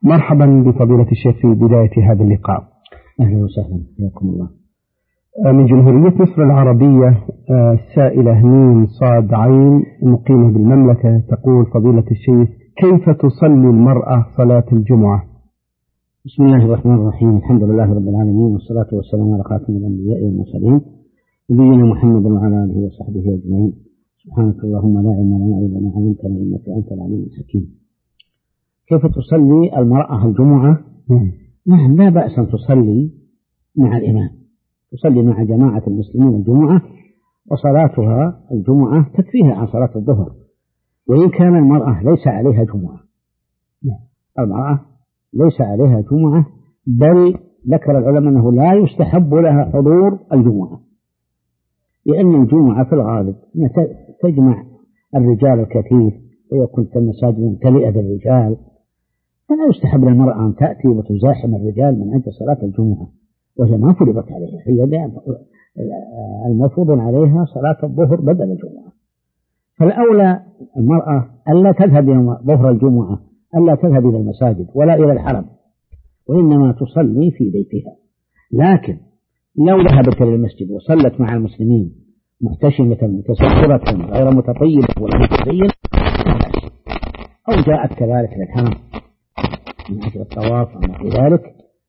مرحبا بفضيلة الشيخ في بداية هذا اللقاء. أهلا وسهلا، حياكم الله. من جمهورية مصر العربية السائلة ميم صاد عين مقيمة بالمملكة تقول: فضيلة الشيخ، كيف تصلي المرأة صلاة الجمعة؟ بسم الله الرحمن الرحيم، الحمد لله رب العالمين، والصلاة والسلام على خاتم الأنبياء والمرسلين نبينا محمد وعلى آله وصحبه أجمعين. سبحانك اللهم لا علم لنا إلا ما علمتنا إنك أنت العليم الحكيم. كيف تصلي المرأة الجمعة؟ نعم، لا بأس أن تصلي مع الإمام، تصلي مع جماعة المسلمين الجمعة، وصلاتها الجمعة تكفيها عن صلاة الظهر، وإن كان المرأة ليس عليها جمعة. المرأة ليس عليها جمعة، بل ذكر العلماء أنه لا يستحب لها حضور الجمعة، لأن الجمعة في الغالب تجمع الرجال الكثير ويكون المساجد ممتلئة بالرجال، فلا يستحب للمرأة أن تأتي وتزاحم الرجال من أجل صلاة الجمعة، وهي ما فرضت عليها، هي المفروض عليها صلاة الظهر بدل الجمعة. فالأولى المرأة ألا تذهب يوم ظهر الجمعة، ألا تذهب إلى المساجد ولا إلى الحرم، وإنما تصلي في بيتها. لكن لو ذهبت إلى المسجد وصلت مع المسلمين محتشمة متسترة غير متطيبة ولا متزينة، أو جاءت كذلك للحرم من أجل الطواف أو في ذلك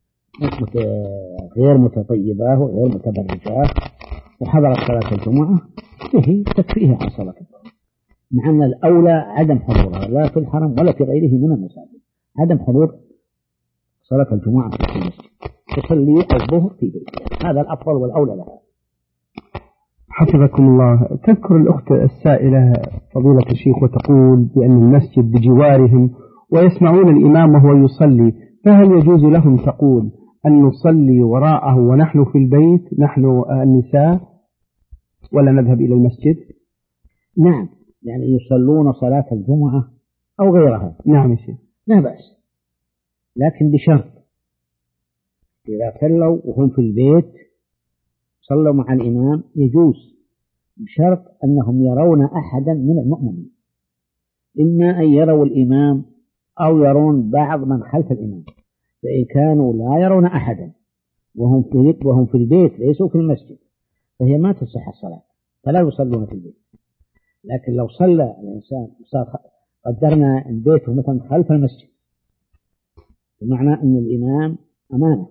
غير متطيبة وغير متبرجة وحضرت صلاة الجمعة، به تكفيها عن صلاة الظهر، مع أن الأولى عدم حضورها لا في الحرم ولا في غيره من المساجد، عدم حضور صلاة الجمعة في المسجد، تصلي الظهر في بيتها، هذا الأفضل والأولى لها. حفظكم الله. تذكر الأخت السائلة فضيلة الشيخ وتقول بأن المسجد بجوارهم ويسمعون الإمام وهو يصلي، فهل يجوز لهم تقول أن نصلي وراءه ونحن في البيت، نحن النساء، ولا نذهب إلى المسجد؟ نعم، يعني يصلون صلاة الجمعة أو غيرها. نعم يا شيخ، لا بأس، لكن بشرط إذا صلوا وهم في البيت صلوا مع الإمام يجوز، بشرط أنهم يرون أحدا من المؤمنين، إما أن يروا الإمام أو يرون بعض من خلف الإمام، فإن كانوا لا يرون أحدا وهم في البيت ليسوا في المسجد فهي ما تصح الصلاة، فلا يصلون في البيت. لكن لو صلى الإنسان قدرنا البيت مثلا خلف المسجد، بمعنى أن الإمام أمامه،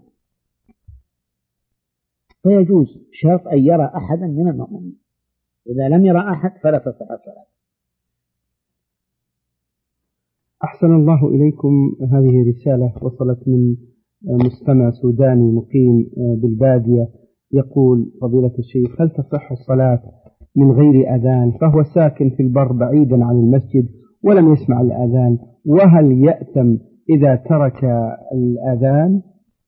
فيجوز شرط أن يرى أحدا من المؤمنين، إذا لم يرى أحد فلا تصح الصلاة. أحسن الله إليكم. هذه رسالة وصلت من مستمع سوداني مقيم بالبادية، يقول: فضيلة الشيخ، هل تصح الصلاة من غير أذان؟ فهو ساكن في البر بعيدا عن المسجد ولم يسمع الأذان، وهل يأثم إذا ترك الأذان؟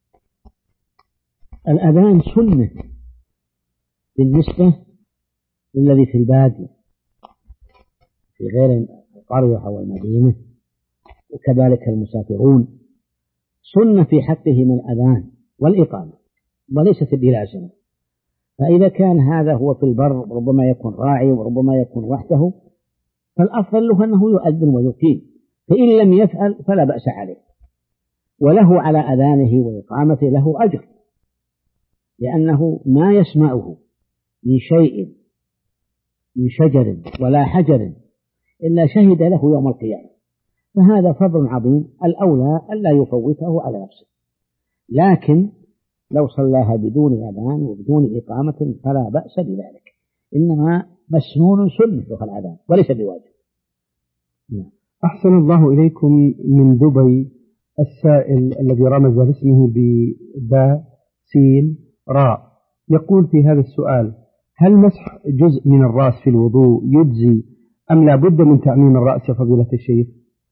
الأذان سنة بالنسبة للذي في البادية في غير القرية أو المدينة، وكذلك المسافرون، سنة في حقهم الأذان والإقامة وليست بلازمة. فإذا كان هذا هو في البر ربما يكون راعي وربما يكون وحده، فالأفضل له أنه يؤذن ويقيم، فإن لم يفعل فلا بأس عليه، وله على أذانه وإقامته له أجر، لأنه ما يسمعه من شيء من شجر ولا حجر إلا شهد له يوم القيامة، فهذا فضل عظيم، الأولى ألا يفوته على نفسه. لكن لو صلاها بدون أذان وبدون إقامة فلا بأس بذلك، إنما مسنون سنة الأذان وليس بواجب. أحسن الله إليكم. من دبي السائل الذي رمز باسمه بباء سين راء يقول في هذا السؤال: هل مسح جزء من الرأس في الوضوء يجزي أم لا بد من تعميم الرأس يا فضيلة الشيخ؟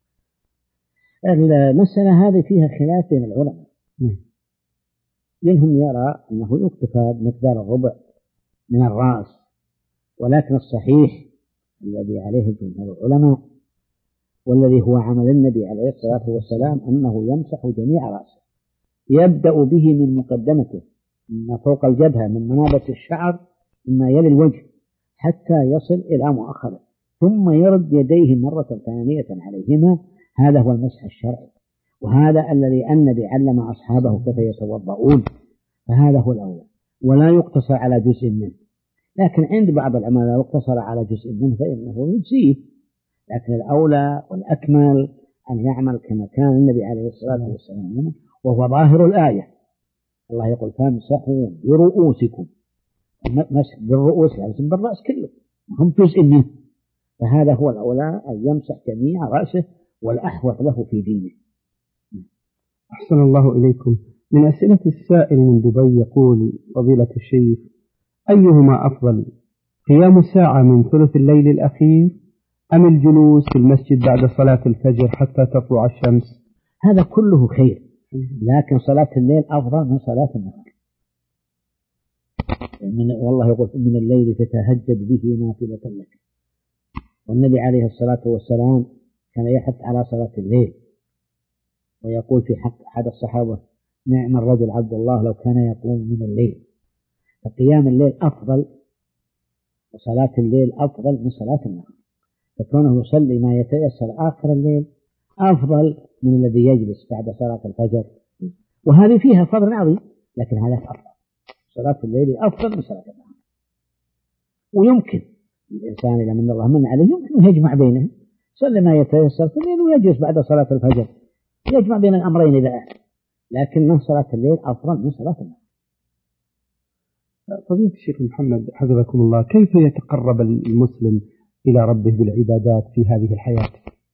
المسألة هذه فيها خلاف بين العلماء، منهم يرى أنه يكتفى بمقدار الربع من الرأس، ولكن الصحيح الذي عليه جمهور العلماء والذي هو عمل النبي عليه الصلاة والسلام أنه يمسح جميع رأسه، يبدأ به من مقدمته من فوق الجبهة من منابت الشعر مما يلي الوجه حتى يصل إلى مؤخره، ثم يرد يديه مرة ثانية عليهما، هذا هو المسح الشرعي. وهذا الذي النبي علم أصحابه كيف يتوضؤون، فهذا هو الأولى، ولا يقتصر على جزء منه. لكن عند بعض العلماء لو اقتصر على جزء منه فإنه يجزيه، لكن الأولى والأكمل أن يعمل كما كان النبي عليه الصلاة والسلام، وهو ظاهر الآية. الله يقول فامسحوا برؤوسكم، مسح بالرؤوس لازم بالرأس كله، هم جزء منه، فهذا هو الأولى أن يمسح جميع رأسه والأحوط له في دينه. أحسن الله إليكم. من أسئلة السائل من دبي يقول فضيلة الشيخ: أيهما أفضل، قيام ساعة من ثلث الليل الأخير أم الجلوس في المسجد بعد صلاة الفجر حتى تطلع الشمس؟ هذا كله خير، لكن صلاة الليل أفضل من صلاة النهار. والله يقول من الليل فتهجد به نافلة لك، والنبي عليه الصلاة والسلام كان يحث على صلاة الليل، ويقول في حق أحد الصحابة: نعم الرجل عبد الله لو كان يقوم من الليل. فقيام الليل أفضل، وصلاة الليل أفضل من صلاة النهار، فكونه يصلي ما يتيسر آخر الليل أفضل من الذي يجلس بعد صلاة الفجر، وهذه فيها فضل عظيم، لكن هذا أفضل. صلاة الليل أفضل من صلاة النهار، ويمكن الإنسان إذا من الله من عليه يمكن أن يجمع بينهم، يصلي ما يتيسر في الليل ويجلس بعد صلاة الفجر، يجمع بين الأمرين إذا أحد، لكن صلاة الليل أفضل من صلاة النهار. فضيلة الشيخ محمد حفظكم الله، كيف يتقرب المسلم إلى ربه بالعبادات في هذه الحياة؟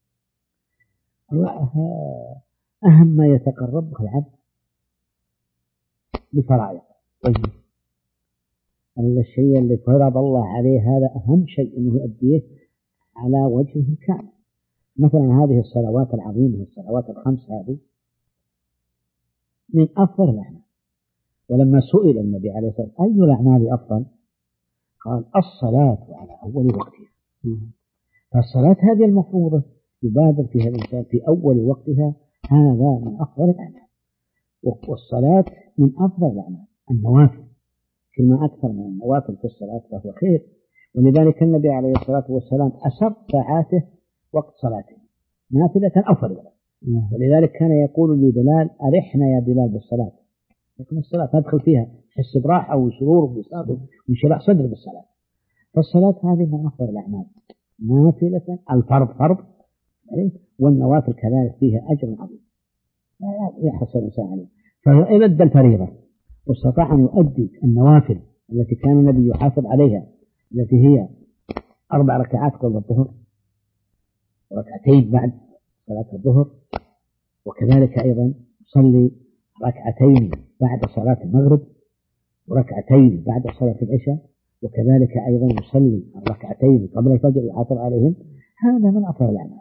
أهم ما يتقرب العبد بفرائض. الشيء اللي فرض الله عليه هذا أهم شيء أنه يؤديه على وجهه الكامل. مثلا هذه الصلوات العظيمة، الصلوات الخمس، هذه من أفضل الأعمال. ولما سئل النبي عليه الصلاة والسلام أي الأعمال أفضل، قال الصلاة على أول وقتها. فالصلاة هذه المفروضة يبادر فيها الإنسان في أول وقتها، هذا من أفضل الأعمال. والصلاة من أفضل الأعمال. النوافل كلمة أكثر من النوافل في الصلاة فهو خير، ولذلك النبي عليه الصلاة والسلام أسر ساعاته وقت صلاته نافلة أو فريضة. ولذلك كان يقول لبلال: أرحنا يا بلال بالصلاة، لكن الصلاة تدخل فيها حس براحة وسرور وانشراح صدر بالصلاة. فالصلاة هذه من أفضل الأعمال، نافلة. الفرض فرض، والنوافل كذلك فيها أجر عظيم لا يحصل الإنسان عليه. فإذا أدى الفريضة واستطاع أن يؤدي النوافل التي كان النبي يحافظ عليها، التي هي 4 ركعات قبل الظهر، وركعتين بعد صلاة الظهر، وكذلك أيضا يصلي 2 بعد صلاة المغرب، وركعتين بعد صلاة العشاء، وكذلك أيضا يصلي 2 قبل الفجر ويحافظ عليهم، هذا من أفضل الأعمال،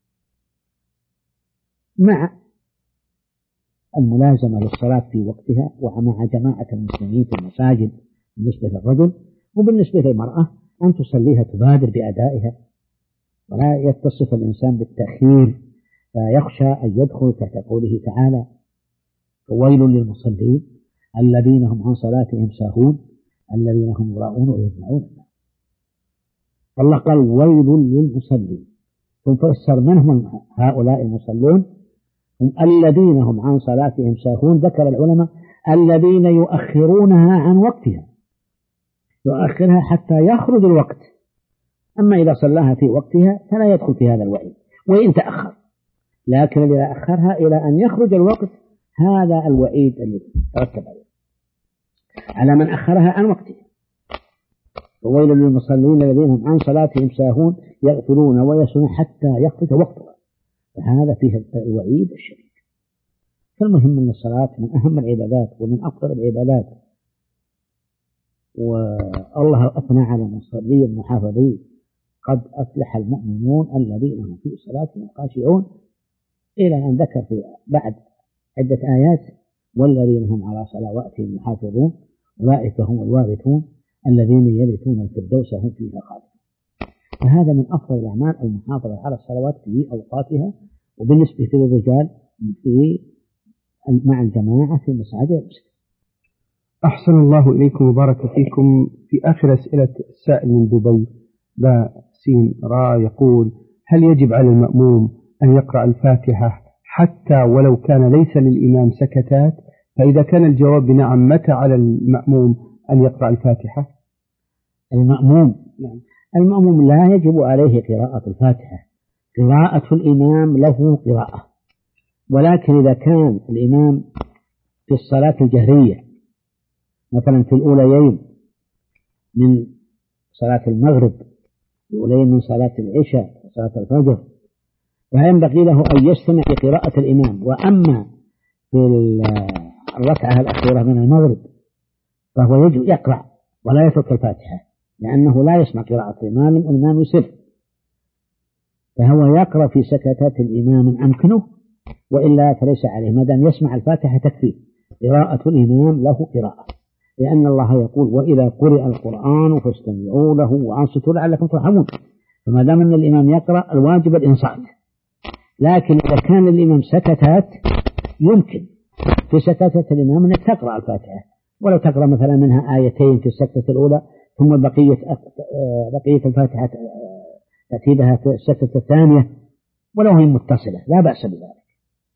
مع الملازمة للصلاة في وقتها، ومع جماعة المسلمين في المساجد بالنسبة للرجل، وبالنسبة للمرأة أن تصليها تبادر بأدائها، ولا يتصف الإنسان بالتأخير فيخشى أن يدخل تحت قوله تعالى: ويل للمصلين الذين هم عن صلاتهم ساهون الذين هم يراءون ويمنعون الناس. الله قال ويل للمصلين، ثم فسر من هم هؤلاء المصلون، هم الذين هم عن صلاتهم ساهون. ذكر العلماء الذين يؤخرونها عن وقتها، يؤخرها حتى يخرج الوقت، أما إذا صلاها في وقتها فلا يدخل في هذا الوعيد وإن تأخر، لكن إذا أخرها إلى أن يخرج الوقت هذا الوعيد الذي ترتب على من أخرها عن وقتها. وويل للمصلين الذين هم عن صلاتهم ساهون يغفلون ويسهون حتى يخرج وقتها، فهذا فيه الوعيد الشديد. فالمهم أن الصلاة من أهم العبادات ومن أفضل العبادات، والله أثنى على المصلين المحافظين: قد أفلح المؤمنون الذين هم في صلاتهم خاشعون، إلى أن ذكر في بعد عدة آيات: والذين هم على صلواتهم محافظون أولئك هم الوارثون الذين يرثون الفردوس هم فيها خالدون. فهذا من أفضل الأعمال المحافظة على الصلوات في أوقاتها، وبالنسبة للرجال مع الجماعة في مساجد المسلمين. أحسن الله إليكم وبارك فيكم. في آخر أسئلة السائل من دبي باسين را يقول: هل يجب على المأموم أن يقرأ الفاتحة حتى ولو كان ليس للإمام سكتات؟ فإذا كان الجواب بنعم، متى على المأموم أن يقرأ الفاتحة؟ المأموم لا يجب عليه قراءة الفاتحة، قراءة الإمام له قراءة، ولكن إذا كان الإمام في الصلاة الجهرية مثلا في الأوليين من صلاة المغرب، الأوليين من صلاة العشاء وصلاة الفجر، فينبغي له أن يستمع لقراءة الإمام. وأما في الركعة الأخيرة من المغرب فهو يجب يقرأ ولا يترك الفاتحة، لأنه لا يسمع قراءة الإمام يسر، فهو يقرأ في سكتات الإمام إن أمكنه، وإلا فليس عليه، ما دام يسمع الفاتحة تكفيه. قراءة الإمام له قراءة، لأن الله يقول: وإذا قرئ القرآن فاستمعوا له وأنصتوا لعلكم ترحمون. فما دام أن الإمام يقرأ الواجب الإنصات، لكن إذا كان الإمام سكتات يمكن في سكتات الإمام أنك تقرأ الفاتحة، ولو تقرأ مثلا منها آيتين في السكتة الأولى، ثم بقية الفاتحة تأتي بها في السكتة الثانية، ولو هي متصلة لا بأس بذلك.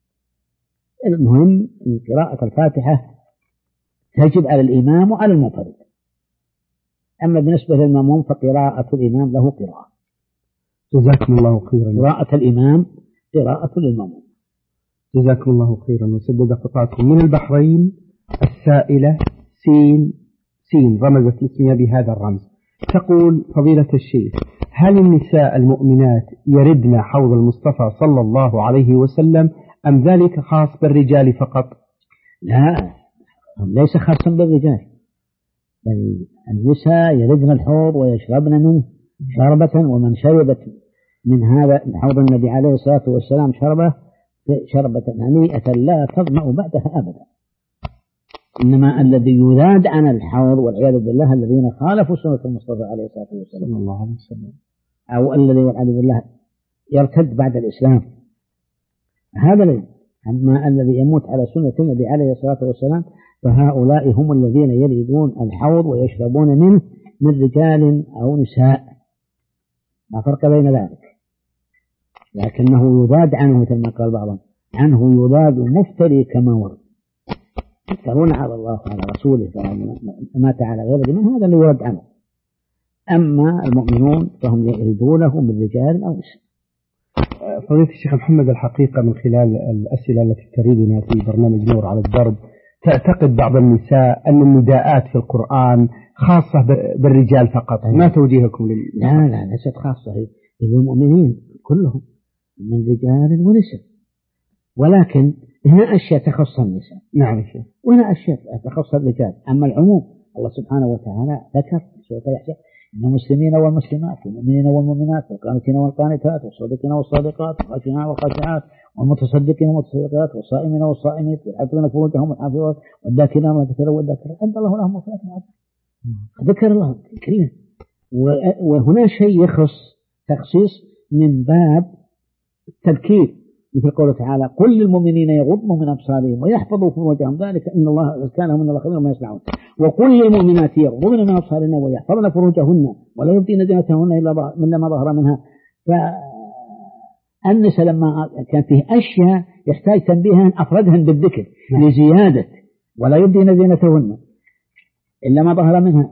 المهم قراءة الفاتحة تجب على الإمام وعلى المنفرد. أما بالنسبة للمأموم فقراءة الإمام له قراءة. جزاكم الله خيرا. قراءة الإمام قراءة للمأموم. جزاكم الله خيرا وسدد خطاكم. من البحرين السائلة سين رمزت لاسمها بهذا الرمز، تقول: فضيلة الشيخ، هل النساء المؤمنات يردن حوض المصطفى صلى الله عليه وسلم، أم ذلك خاص بالرجال فقط؟ لا، ليس خاصا بالرجال، بل النساء يردن الحوض ويشربن منه شربة، ومن شربت من هذا حوض النبي عليه الصلاة والسلام شربة هنيئة لا تظمأ بعدها أبدا. إنما الذي يراد عن الحوض والعياذ بالله الذين خالفوا سنة المصطفى عليه الصلاة والسلام، أو الذي والعياذ بالله يرتد بعد الإسلام، هذا الذي. أما الذي يموت على سنة النبي عليه الصلاة والسلام فهؤلاء هم الذين يريدون الحوض ويشربون منه من رجال أو نساء، لا فرق بين ذلك. لكنه يضاد عنه مثل ما قال بعضهم، عنه يضاد مفتري كما ورد، يفترون على الله وعلى رسوله مات على غيره، من هذا اللي يرد عنه. أما المؤمنون فهم يريدونه من رجال أو نساء. فضيلة الشيخ محمد، الحقيقة من خلال الأسئلة التي تريدنا في برنامج نور على الدرب، تعتقد بعض النساء أن النداءات في القرآن خاصة بالرجال فقط. ما توجيهكم لا ليست خاصة، هي للمؤمنين كلهم من رجال ونساء، ولكن هنا أشياء تخص النساء. نعم شيخ. وهنا أشياء تخص الرجال. أما العموم الله سبحانه وتعالى ذكر في سورة الأحزاب: إن المسلمين والمسلمات والمؤمنين والمؤمنات والقانتين والقانتات والصادقين والصادقات والخاشعين والخاشعات والمتصدقين والمتصدقات والصائمين والصائمات والحافظين فروجهم والحافظات والذاكرين الله كثيرا والذاكرات أعد الله لهم مغفرة وأجر. ذكر الله الكريم. وهنا شيء يخص تخصيص من باب التذكير، مثل قوله تعالى: قل للمؤمنين يغضوا من أبصارهم ويحفظوا فروجهم ذلك إن الله كان من الله خبيرا بما يصنعون. وقل للمؤمنات يغضضن من أبصارهن ويحفظن فروجهن ولا يبدين زينتهن إلا ما ظهر منها. فالنساء لما كان فيه أشياء يحتاج تنبيها أفردهن بالذكر لزيادة ولا يبدين زينتهن إلا ما ظهر منها.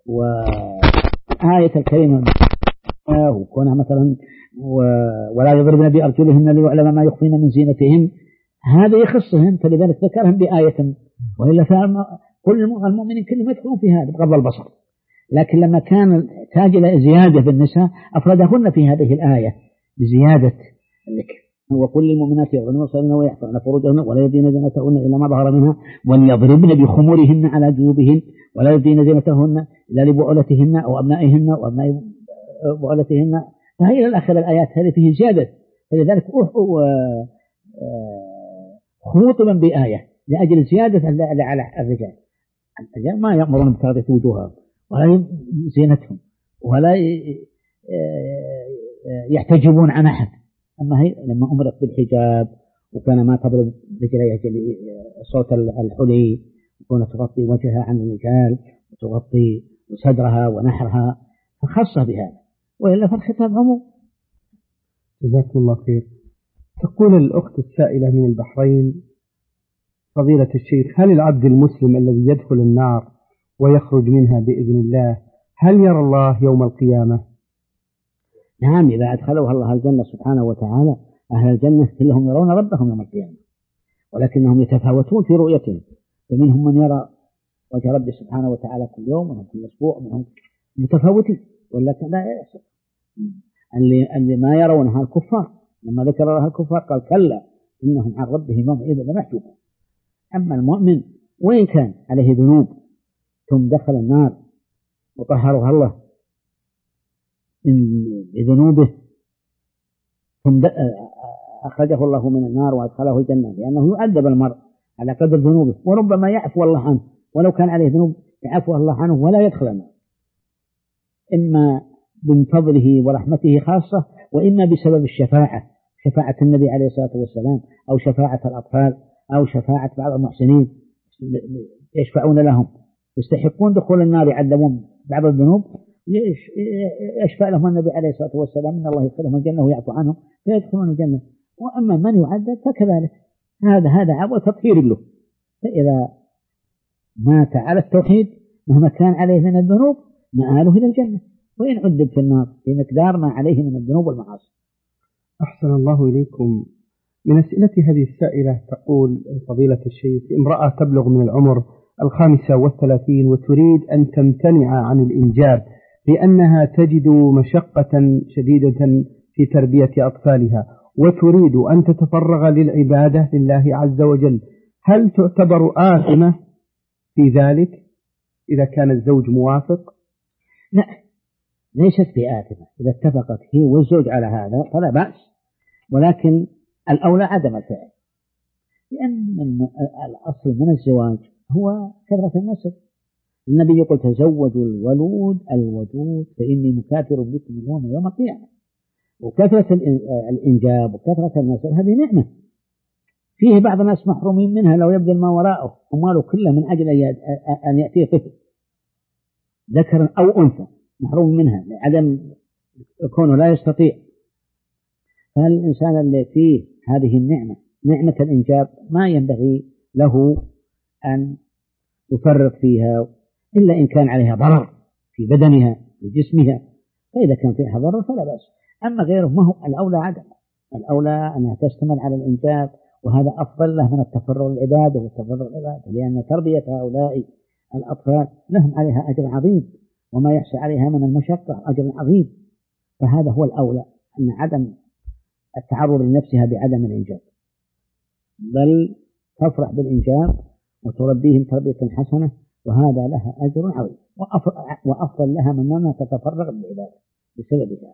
وآية الكريمة وكونها مثلا ولا يضربن بأرجلهن ليعلم ما يخفين من زينتهن، هذا يخصهن، فلذلك ذكرهم بآية. وإلا كل المؤمنين كلهم يدخلون في هذا بغض البصر. لكن لما كان تاج إلى زيادة بالنساء أفردهن في هذه الآية بزيادة الذكر. وكل المؤمنات يغضن بصرهن ويحفظن فروجهن ولا يبدين زينتهن إلا ما ظهر منها وليضربن بخمورهن على جيوبهن ولا يبدين زينتهن إلا لبعولتهن أو أبنائهن وأبناء بعولتهن. فهي إلى آخر الآيات هذه فيه زيادة، فلذلك خطبا بآية لأجل زيادة على الرجال. الرجال ما يأمرون بتغطية وجوههم ولا زينتهم ولا يحتجبون عن أحد. أما هي لما أمرت بالحجاب وكان ما تضرب رجليها صوت الحلي وكانت تغطي وجهها عن الرجال وتغطي صدرها ونحرها فخصها بهذا، وإلا فالخطاب عموم. جزاكم الله خير. تقول الأخت السائلة من البحرين: فضيلة الشيخ، هل العبد المسلم الذي يدخل النار ويخرج منها بإذن الله هل يرى الله يوم القيامة؟ نعم، إذا أدخلوها الله الجنة سبحانه وتعالى، أهل الجنة كلهم يرون ربهم يوم القيامة، ولكنهم يتفاوتون في رؤيتهم، فمنهم من يرى وجه ربه سبحانه وتعالى كل يوم، ومنهم كل أسبوع، ومنهم متفاوتين، ولكن لا يحصل. اللي ما يرونها الكفار، لما ذكر لها الكفار قال: كلا إنهم عن ربهم يومئذ لمحجوبون. أما المؤمن وإن كان عليه ذنوب ثم دخل النار وطهرها الله بذنوبه، ثم أخرجه الله من النار وأدخله الجنة، لأنه يعذب المرء على قدر ذنوبه، وربما يعفو الله عنه ولو كان عليه ذنوب، يعفو الله عنه ولا يدخل النار، إما من فضله ورحمته خاصة، وإما بسبب الشفاعة، شفاعة النبي عليه الصلاة والسلام، أو شفاعة الأطفال، أو شفاعة بعض المحسنين يشفعون لهم، يستحقون دخول النار، يعذبون بعض الذنوب، يشفع لهم النبي عليه الصلاة والسلام إن الله يدخلهم الجنة ويعفو عنهم فيدخلون الجنة. وأما من يعذب فكذلك، هذا عبء تطهير له، فإذا مات على التوحيد مهما كان عليه من الذنوب مآله إلى الجنة، وإن عذب في النار بمقدار ما عليه من الذنوب والمعاصي. أحسن الله إليكم. من أسئلة هذه السائلة تقول: فضيلة الشيخ، امرأة تبلغ من العمر 35 وتريد أن تمتنع عن الإنجاب لأنها تجد مشقة شديدة في تربية أطفالها، وتريد أن تتفرغ للعبادة لله عز وجل، هل تعتبر آثمة في ذلك إذا كان الزوج موافق؟ لا، ليست بآثمة إذا اتفقت هي والزوج على هذا فلا بأس، ولكن الأولى عدم الفعل، لأن الأصل من الزواج هو كثرة النسل. النبي يقول: تزوجوا الولود الودود فإني مكاثر بكم اليوم يوم القيامة. وكثرة الإنجاب وكثرة النسل هذه نعمة، فيه بعض الناس محرومين منها لو يبذل ما وراءه أمواله كله من أجل أن يأتيه طفل ذكر أو أنثى، محروم منها لعدم كونه لا يستطيع. فالإنسان اللي فيه هذه النعمة، نعمة الإنجاب، ما ينبغي له أن يفرط فيها إلا إن كان عليها ضرر في بدنها في جسمها، فإذا كان فيها ضرر فلا بأس. أما غيره ما هو الأولى عدم، الأولى أنها تشتمل على الإنجاب، وهذا أفضل له من التفرغ للعبادة والتفرغ للعبادة، لأن تربية هؤلاء الأطفال لهم عليها أجر عظيم، وما يحصل عليها من المشقة أجر عظيم، فهذا هو الأولى، أن عدم التعرض لنفسها بعدم الإنجاب، بل تفرح بالإنجاب وتربيهم تربية حسنة، وهذا لها أجر عظيم، وأفضل لها من أنها تتفرغ بالعبادة بسبب ذلك.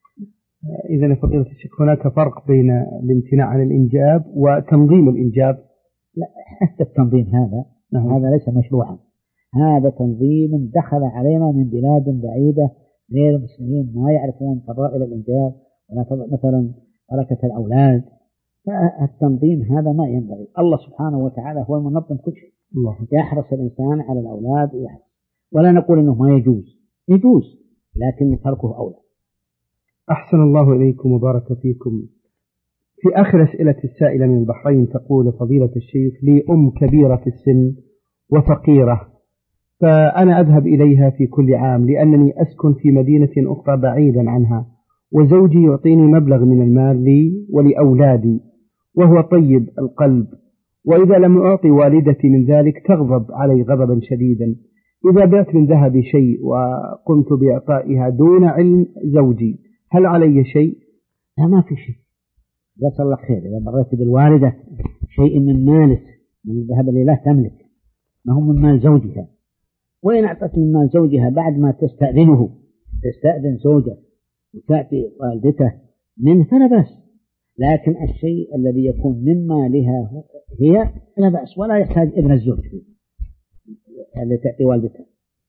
إذن فضيلة الشيخ، هناك فرق بين الامتناع عن الإنجاب وتنظيم الإنجاب؟ لا، حتى التنظيم هذا ليس مشروعا، هذا تنظيم دخل علينا من بلاد بعيدة غير المسلمين، ما يعرفون فضائل الإنجاب ولا مثلا بركة الأولاد، فالتنظيم هذا ما ينبغي. الله سبحانه وتعالى هو المنظم كل شيء، يحرص الإنسان على الأولاد ويحرص، ولا نقول إنه ما يجوز، لكن تركه أولى. أحسن الله إليكم وبارك فيكم. في آخر أسئلة السائلة من البحرين تقول: فضيلة الشيخ، لي أم كبيرة في السن وفقيرة، فأنا أذهب إليها في كل عام لأنني أسكن في مدينة أخرى بعيدا عنها، وزوجي يعطيني مبلغ من المال لي ولأولادي وهو طيب القلب، وإذا لم أعطي والدتي من ذلك تغضب علي غضبا شديدا. إذا بعت من ذهبي شيء وقمت بإعطائها دون علم زوجي هل علي شيء؟ لا، ما في شيء، جزاك الله خير. إذا مريت بالوالدة شيء من مالك، من الذهب اللي لا تملك، ما هو من مال زوجها، وإن أعطت من مال زوجها بعد ما تستأذن زوجها وتأتي والدته منه فلا بأس، لكن الشيء الذي يكون من مالها هي لا بأس، ولا يحتاج ابن الزوج اللي تأتي والدته.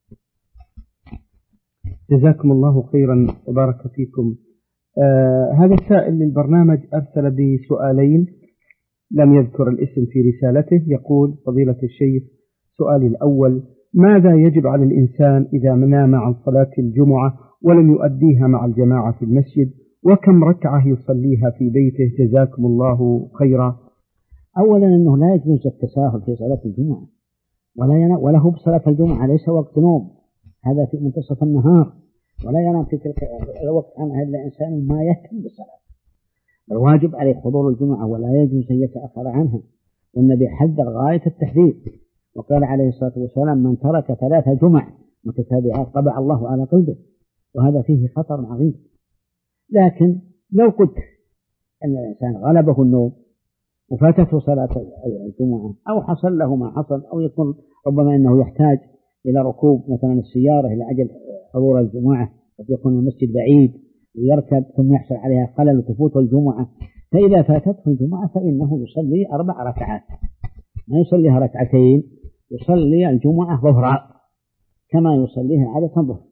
جزاكم الله خيرا وبارك فيكم. هذا السائل للبرنامج أرسل بسؤالين لم يذكر الاسم في رسالته. يقول: فضيلة الشيخ، سؤالي الأول: ماذا يجب على الإنسان إذا نام عن صلاة الجمعة ولم يؤديها مع الجماعة في المسجد، وكم ركعة يصليها في بيته جزاكم الله خيرا؟ أولا أنه لا يجوز التساهل في صلاة الجمعة، وله بصلاة الجمعة ليس وقت نوم، هذا في منتصف النهار، ولا ينام في تلك الوقت عنها إلا إنسان ما يهتم بالصلاة. الواجب عليه حضور الجمعة ولا يجوز أن يتأخر عنها، والنبي حذر غاية التحذير وقال عليه الصلاة والسلام: من ترك 3 جمع متتابعات طبع الله على قلبه، وهذا فيه خطر عظيم. لكن لو قلت أن الإنسان غلبه النوم وفاتته صلاة الجمعة أو حصل له ما حصل، أو يكون ربما أنه يحتاج إلى ركوب مثلا السيارة إلى أجل حضور الجمعة، قد يكون المسجد بعيد ويركب ثم يحصل عليها خلل وتفوت الجمعة، فإذا فاتته الجمعة فإنه يصلي 4 ركعات، ما يصليها 2 ركعات، يصلي الجمعة ظهرا كما يصليها عادة ظهر.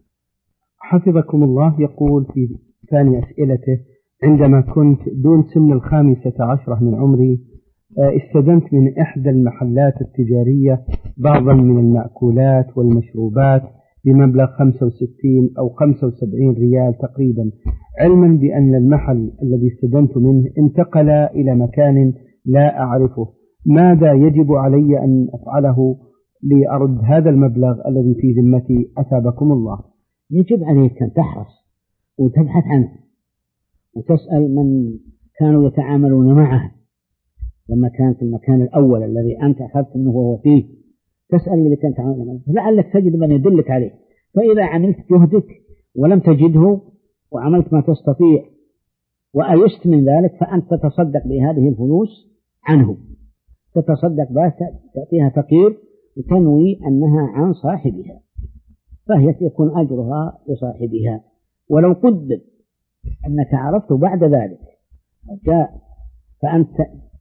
حفظكم الله يقول في ثاني أسئلته: عندما كنت دون سن 15 من عمري استدنت من إحدى المحلات التجارية بعضا من المأكولات والمشروبات بمبلغ 65 أو 75 ريال تقريبا، علما بأن المحل الذي استدنت منه انتقل إلى مكان لا أعرفه، ماذا يجب علي أن أفعله لأرد هذا المبلغ الذي في ذمتي أثابكم الله؟ يجب عليك أن تحرص وتبحث عنه وتسأل من كانوا يتعاملون معه لما كان في المكان الأول الذي أنت أخذت منه وهو فيه، تسأل الذي كان تعامل معه لعلك تجد من يدلك عليه. فإذا عملت جهدك ولم تجده وعملت ما تستطيع وأيست من ذلك، فأنت تتصدق بهذه الفلوس عنه، تتصدق بها، تعطيها فقير وتنوي أنها عن صاحبها، فهي يكون أجرها لصاحبها. ولو قدر أنك عرفت بعد ذلك جاء فأنت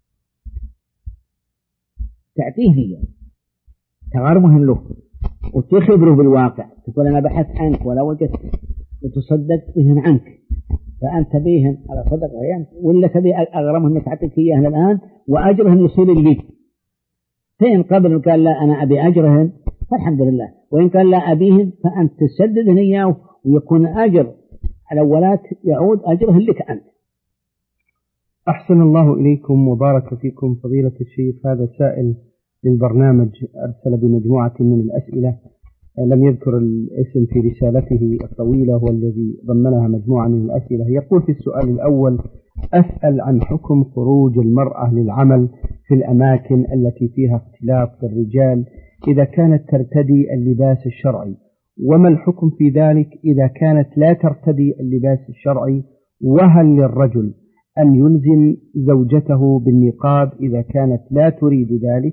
تعطيه لي تغرمه له وتخبره بالواقع، تقول أنا بحثت عنك ولا وجدتك وتصدقت بهن عنك، فأنت بيهن على صدق غيان، ولا تبي أغرمه أنك تعطيك إياهن الآن وأجرهن يصير لي. فإن قبل قال لا أنا أبي أجرهن فالحمد لله، وإن قال لا أبيهن فأنت تسددهن إياه ويكون أجر الأولات يعود أجرهن لك أنت. أحسن الله إليكم وبارك فيكم فضيلة الشيخ. هذا سائل للبرنامج أرسل بمجموعة من الأسئلة، لم يذكر الاسم في رسالته الطويلة والذي ضمنها مجموعة من الأسئلة. يقول في السؤال الأول: أسأل عن حكم خروج المرأة للعمل في الأماكن التي فيها اختلاط بالرجال إذا كانت ترتدي اللباس الشرعي، وما الحكم في ذلك إذا كانت لا ترتدي اللباس الشرعي؟ وهل للرجل أن يلزم زوجته بالنقاب إذا كانت لا تريد ذلك؟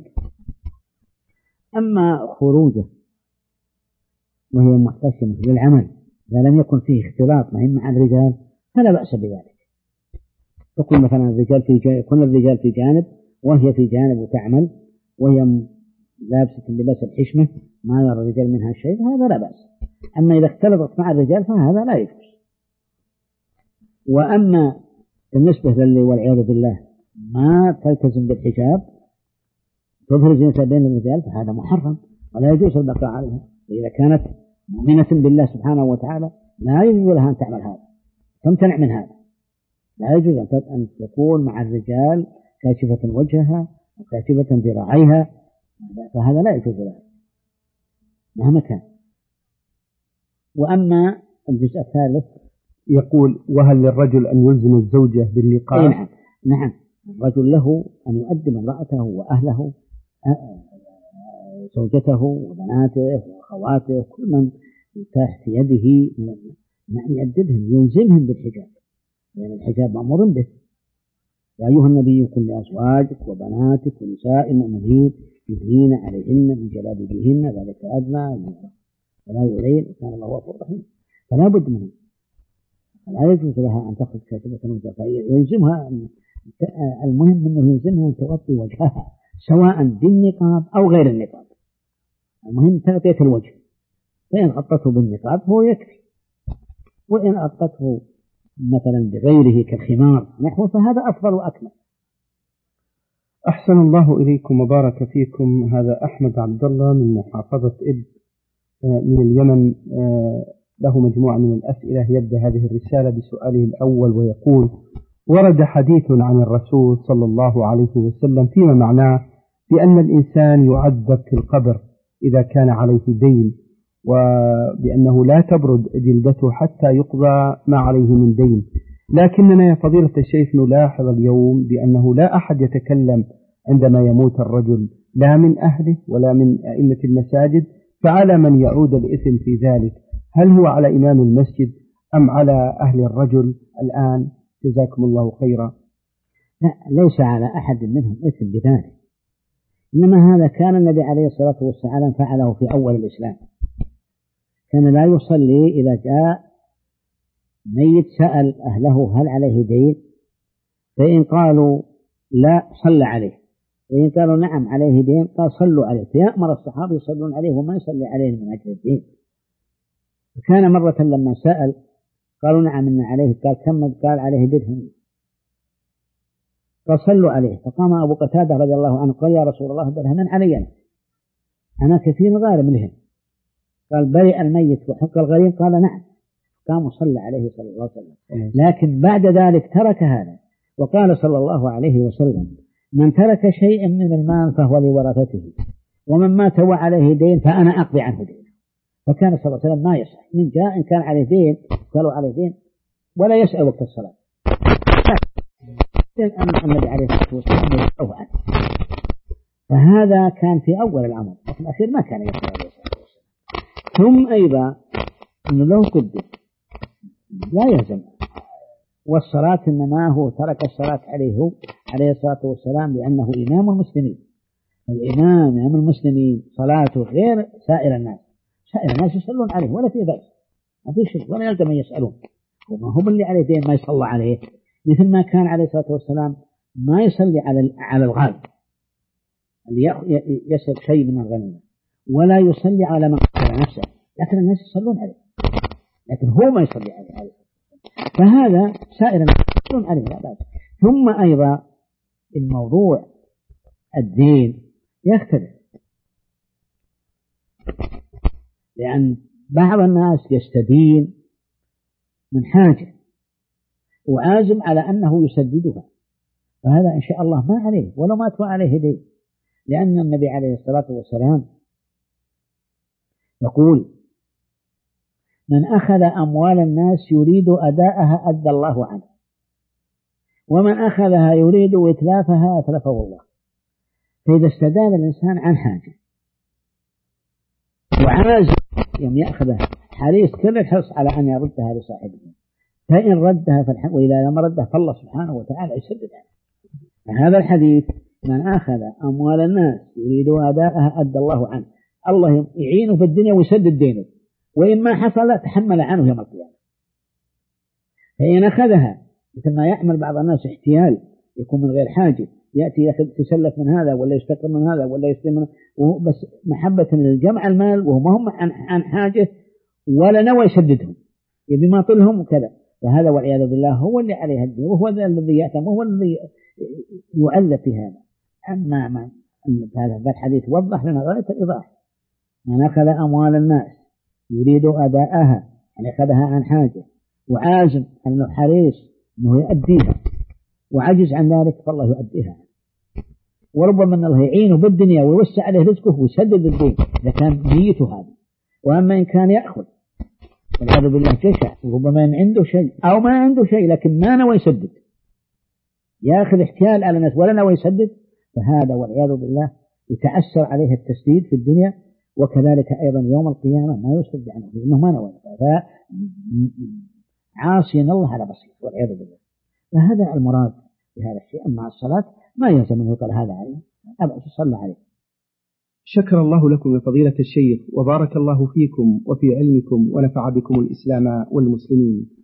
أما خروجه وهي محتشمة للعمل إذا لم يكن فيه اختلاط مع الرجال فلا بأس بذلك. تكون مثلا الرجال في جانب وهي في جانب وتعمل وهي لابسة اللباس الحشمة ما يرى الرجال منها شيء، هذا لا بأس. أما إذا اختلطت مع الرجال فهذا لا يجوز. وأما بالنسبة للي والعياذ بالله ما تلتزم بالحجاب تظهر زينتها بين الرجال فهذا محرم ولا يجوز البقاء عليها. إذا كانت مؤمنة بالله سبحانه وتعالى لا يجوز لها أن تعمل هذا، تمتنع من هذا. لا يجوز أن تكون مع الرجال كاشفة وجهها وكاشفة ذراعيها، فهذا لا يجوز لها مهما كان. وأما الجزء الثالث يقول: وهل للرجل أن يلزم الزوجة بالنقاب؟ نعم، الرجل له أن يؤدب امرأته وأهله، زوجته وبناته وأخواته، كل من يتاح في يده يعني يؤدبهم ويلزمهم بالحجاب، لأن الحجاب مأمور به. يا أيها النبي قل لأزواجك وبناتك ونساء المؤمنين يدنين عليهن من جلابيبهن ذلك أدنى فلا يؤذين وكان الله غفورا رحيما. فلا بد منه، لا يجوز لها أن تخرج كاشفة وجهها، يلزمها. المهم أنه يلزمها أن تغطي وجهها سواء بالنقاب أو غير النقاب، المهم تغطية الوجه. فإن غطته بالنقاب هو يكفي، وإن غطته مثلا بغيره كالخمار نحو فهذا أفضل وأكمل. أحسن الله إليكم وبارك فيكم. هذا أحمد عبد الله من محافظة إب من اليمن، له مجموعة من الأسئلة. يبدأ هذه الرسالة بسؤاله الأول ويقول: ورد حديث عن الرسول صلى الله عليه وسلم فيما معناه بأن الإنسان يعذب في القبر إذا كان عليه دين، وبأنه لا تبرد جلدته حتى يقضى ما عليه من دين، لكننا يا فضيلة الشيخ نلاحظ اليوم بأنه لا أحد يتكلم عندما يموت الرجل، لا من أهله ولا من أئمة المساجد، فعلى من يعود الإثم في ذلك؟ هل هو على إمام المسجد أم على أهل الرجل الآن؟ جزاكم الله خيرا. لا، ليس على أحد منهم إثم بذلك، إنما هذا كان النبي عليه الصلاة والسلام فعله في أول الإسلام. كان لا يصلي إذا جاء ميت سأل أهله هل عليه دين، فإن قالوا لا صلى عليه، وإن قالوا نعم عليه دين قال صلوا عليه، فيأمر الصحابة يصلون عليه وما يصلي عليه من أجل الدين. وكان مرة لما سأل قالوا نعم إن عليه، قال كم؟ قال عليه درهم، قال صلوا عليه. فقام أبو قتادة رضي الله عنه قال يا رسول الله درهما علي أنا كثير غارم لهم، قال برئ الميت وحق الغريم، قال نعم، قام وصلى عليه صلى الله عليه وسلم. لكن بعد ذلك ترك هذا، وقال صلى الله عليه وسلم من ترك شيئا من المال فهو لورثته، ومن مات وعليه دين فأنا أقضي عنه دين. فكان صلى الله عليه وسلم ما يسأل من جاء إن كان عليه دين قالوا عليه دين ولا يسأل وقت الصلاة. النبي عليه الصلاة والسلام يسأله عنه. فهذا كان في أول الأمر، وفي الأخير ما كان يسأل عليه الصلاة والسلام. ثم أيضا أنه لو قدر لا يلزم، والصلاة إنما هو ترك الصلاة عليه الصلاة والسلام لأنه إمام المسلمين. الإمام إمام المسلمين صلاته غير سائر الناس، سائر الناس يصلون عليه ولا في بأس، ما في شيء ولا يلزم أن يسألون، وما هم اللي عليه دين ما يصلى عليه، مثل ما كان عليه الصلاة والسلام ما يصلي على الغالب اللي يسرق شيء من الغنيمة، ولا يصلي على من قتل نفسه، لكن الناس يصلون عليه، لكن هو ما يصلي عليه. فهذا سائر الناس يصلون عليه لا بأس. ثم أيضا الموضوع الدين يختلف، لأن بعض الناس يستدين من حاجة وعازم على أنه يسددها، فهذا إن شاء الله ما عليه ولو مات عليه دين، لأن النبي عليه الصلاة والسلام يقول من أخذ أموال الناس يريد أداءها أدى الله عنه، ومن أخذها يريد إتلافها أتلفه الله. فإذا استدان الإنسان عن حاجة وعازم يوم يأخذها حريص كل الحرص على أن يردها لصاحبها، فإن ردها فالحمد، وإذا لم ردها فالله سبحانه وتعالى يسدد عنه. هذا الحديث من أخذ أموال الناس يريد أداءها أدى الله عنه، الله يعينه في الدنيا ويسدد دينه، وإما حصل تحمل عنه يوم القيامة. فإن أخذها مثل ما يعمل بعض الناس احتيال، يكون من غير حاجة، يأتي يتسلف من هذا ولا يستقر من هذا ولا يستلم من، بس محبة للجمع المال وهم عن حاجة ولا نوى يسددهم يبي ما طلهم وكذا، فهذا والعياذ بالله هو اللي عليه الدين، وهو الذي يأتم وهو الذي يؤلف في هذا. أما هذا الحديث وضح لنا غاية الإيضاح. من أخذ أموال الناس يريد أداءها، يعني أخذها عن حاجة وعازم أنه حريص أنه يؤديها وعجز عن ذلك فالله يؤديها، وربما أن الله يعينه بالدنيا ويوسع عليه رزقه ويسدد الدين إذا كان نيته هذه. وأما إن كان يأخذ والعياذ بالله جشع، وربما عنده شيء أو ما عنده شيء لكن ما نوى يسدد، يأخذ احتيال على الناس ولا نوى يسدد، فهذا والعياذ بالله يتأثر عليه التسديد في الدنيا، وكذلك أيضا يوم القيامة ما يسدد عنه لأنه ما نوى، عاصيا الله على بصير والعياذ بالله. فهذا المراد بهذا الشيء. أما الصلاة ما يلزم أن يقال هذا عليه، أبعد صلى عليه. شكر الله لكم يا فضيلة الشيخ، وبارك الله فيكم وفي علمكم، ونفع بكم الإسلام والمسلمين.